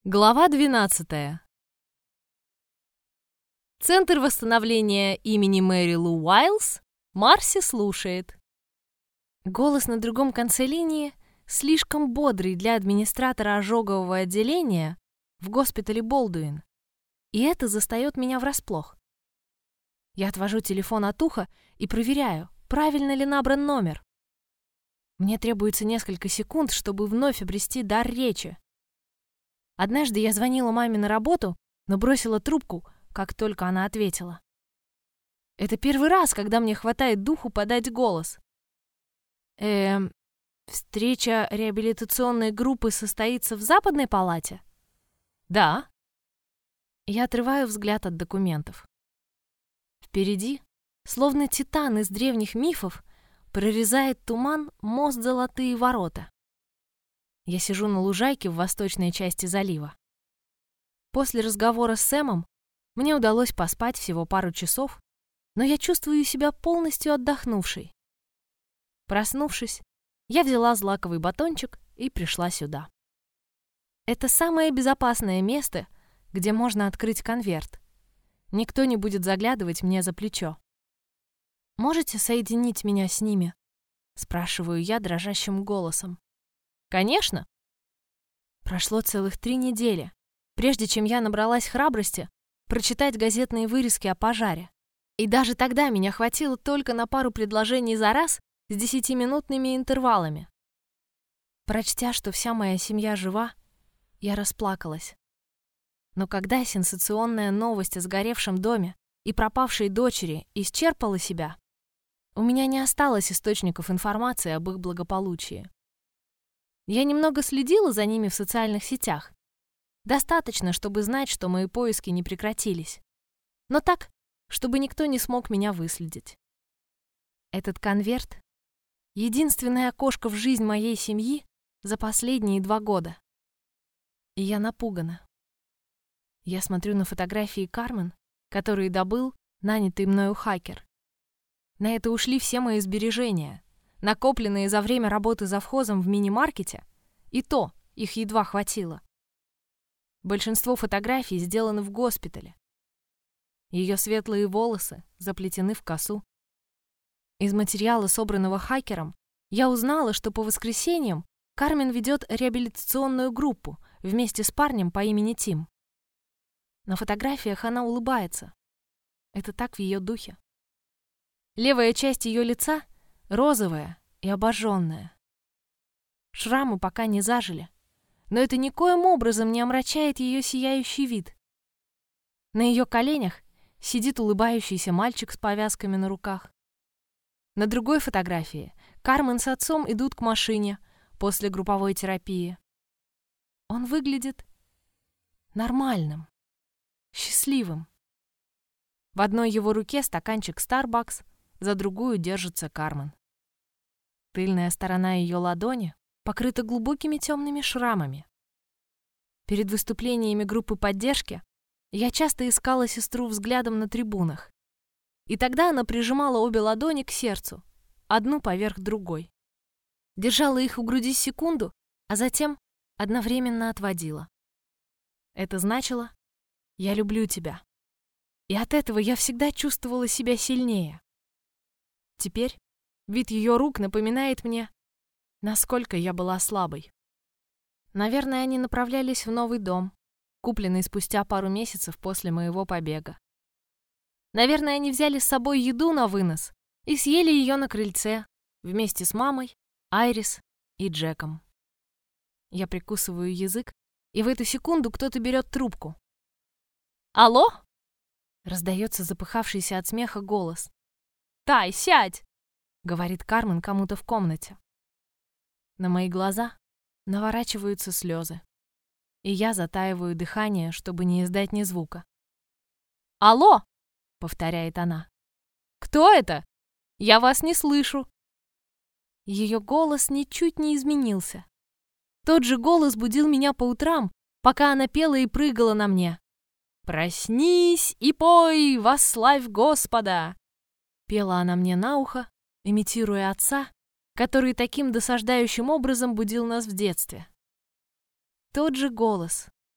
Глава 12. Центр восстановления имени Мэри Лу Уайлз. Марси слушает. Голос на другом конце линии слишком бодрый для администратора ожогового отделения в госпитале Болдуин, и это застает меня врасплох. Я отвожу телефон от уха и проверяю, правильно ли набран номер. Мне требуется несколько секунд, чтобы вновь обрести дар речи. Однажды я звонила маме на работу, но бросила трубку, как только она ответила. Это первый раз, когда мне хватает духу подать голос. Встреча реабилитационной группы состоится в Западной палате? Да. Я отрываю взгляд от документов. Впереди, словно титан из древних мифов, прорезает туман мост Золотые ворота. Я сижу на лужайке в восточной части залива. После разговора с Сэмом мне удалось поспать всего пару часов, но я чувствую себя полностью отдохнувшей. Проснувшись, я взяла злаковый батончик и пришла сюда. Это самое безопасное место, где можно открыть конверт. Никто не будет заглядывать мне за плечо. «Можете соединить меня с ними?» — спрашиваю я дрожащим голосом. «Конечно!» Прошло целых 3 недели, прежде чем я набралась храбрости прочитать газетные вырезки о пожаре. И даже тогда меня хватило только на пару предложений за раз с 10-минутными интервалами. Прочтя, что вся моя семья жива, я расплакалась. Но когда сенсационная новость о сгоревшем доме и пропавшей дочери исчерпала себя, у меня не осталось источников информации об их благополучии. Я немного следила за ними в социальных сетях. Достаточно, чтобы знать, что мои поиски не прекратились. Но так, чтобы никто не смог меня выследить. Этот конверт — единственное окошко в жизнь моей семьи за последние 2 года. И я напугана. Я смотрю на фотографии Кармен, которые добыл нанятый мною хакер. На это ушли все мои сбережения, накопленные за время работы завхозом в мини-маркете, и то их едва хватило. Большинство фотографий сделаны в госпитале. Ее светлые волосы заплетены в косу. Из материала, собранного хакером, я узнала, что по воскресеньям Кармен ведет реабилитационную группу вместе с парнем по имени Тим. На фотографиях она улыбается. Это так в ее духе. Левая часть ее лица розовая и обожженная. Шрамы пока не зажили, но это никоим образом не омрачает ее сияющий вид. На ее коленях сидит улыбающийся мальчик с повязками на руках. На другой фотографии Кармен с отцом идут к машине после групповой терапии. Он выглядит нормальным, счастливым. В одной его руке стаканчик Starbucks, за другую держится Кармен. Тыльная сторона ее ладони покрыта глубокими темными шрамами. Перед выступлениями группы поддержки я часто искала сестру взглядом на трибунах. И тогда она прижимала обе ладони к сердцу, одну поверх другой. Держала их у груди секунду, а затем одновременно отводила. Это значило «Я люблю тебя». И от этого я всегда чувствовала себя сильнее. Теперь вид ее рук напоминает мне, насколько я была слабой. Наверное, они направлялись в новый дом, купленный спустя пару месяцев после моего побега. Наверное, они взяли с собой еду на вынос и съели ее на крыльце вместе с мамой, Айрис и Джеком. Я прикусываю язык, и в эту секунду кто-то берет трубку. «Алло?» — раздается запыхавшийся от смеха голос. «Тай, сядь!» — говорит Кармен кому-то в комнате. На мои глаза наворачиваются слезы, и я затаиваю дыхание, чтобы не издать ни звука. «Алло!» — повторяет она. «Кто это? Я вас не слышу!» Ее голос ничуть не изменился. Тот же голос будил меня по утрам, пока она пела и прыгала на мне. «Проснись и пой, восславь Господа!» Пела она мне на ухо, имитируя отца, который таким досаждающим образом будил нас в детстве. Тот же голос,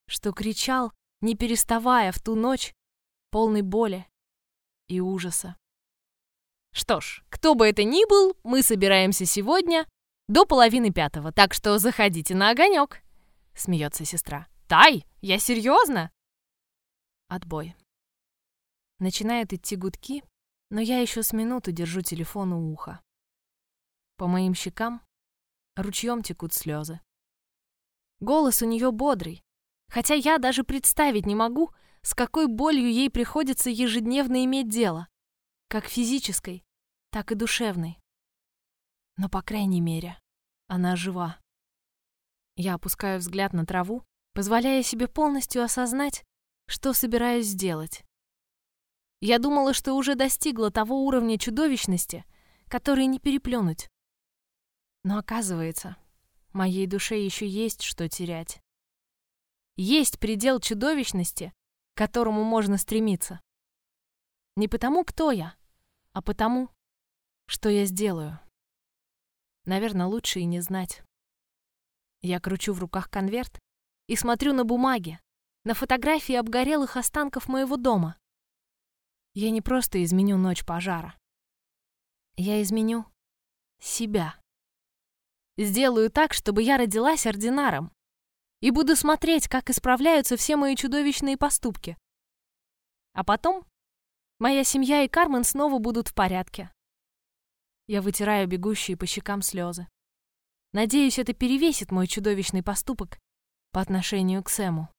что кричал, не переставая в ту ночь, полной боли и ужаса. Что ж, кто бы это ни был, мы собираемся сегодня до 4:30, так что заходите на огонек, смеется сестра. Тай, я серьезно? Отбой. Начинают идти гудки, но я еще с минуту держу телефон у уха. По моим щекам ручьем текут слезы. Голос у нее бодрый, хотя я даже представить не могу, с какой болью ей приходится ежедневно иметь дело, как физической, так и душевной. Но, по крайней мере, она жива. Я опускаю взгляд на траву, позволяя себе полностью осознать, что собираюсь сделать. Я думала, что уже достигла того уровня чудовищности, который не переплюнуть. Но оказывается, моей душе еще есть что терять. Есть предел чудовищности, к которому можно стремиться. Не потому, кто я, а потому, что я сделаю. Наверное, лучше и не знать. Я кручу в руках конверт и смотрю на бумаги, на фотографии обгорелых останков моего дома. Я не просто изменю ночь пожара. Я изменю себя. Сделаю так, чтобы я родилась ординаром, и буду смотреть, как исправляются все мои чудовищные поступки. А потом моя семья и Кармен снова будут в порядке. Я вытираю бегущие по щекам слезы. Надеюсь, это перевесит мой чудовищный поступок по отношению к Сэму.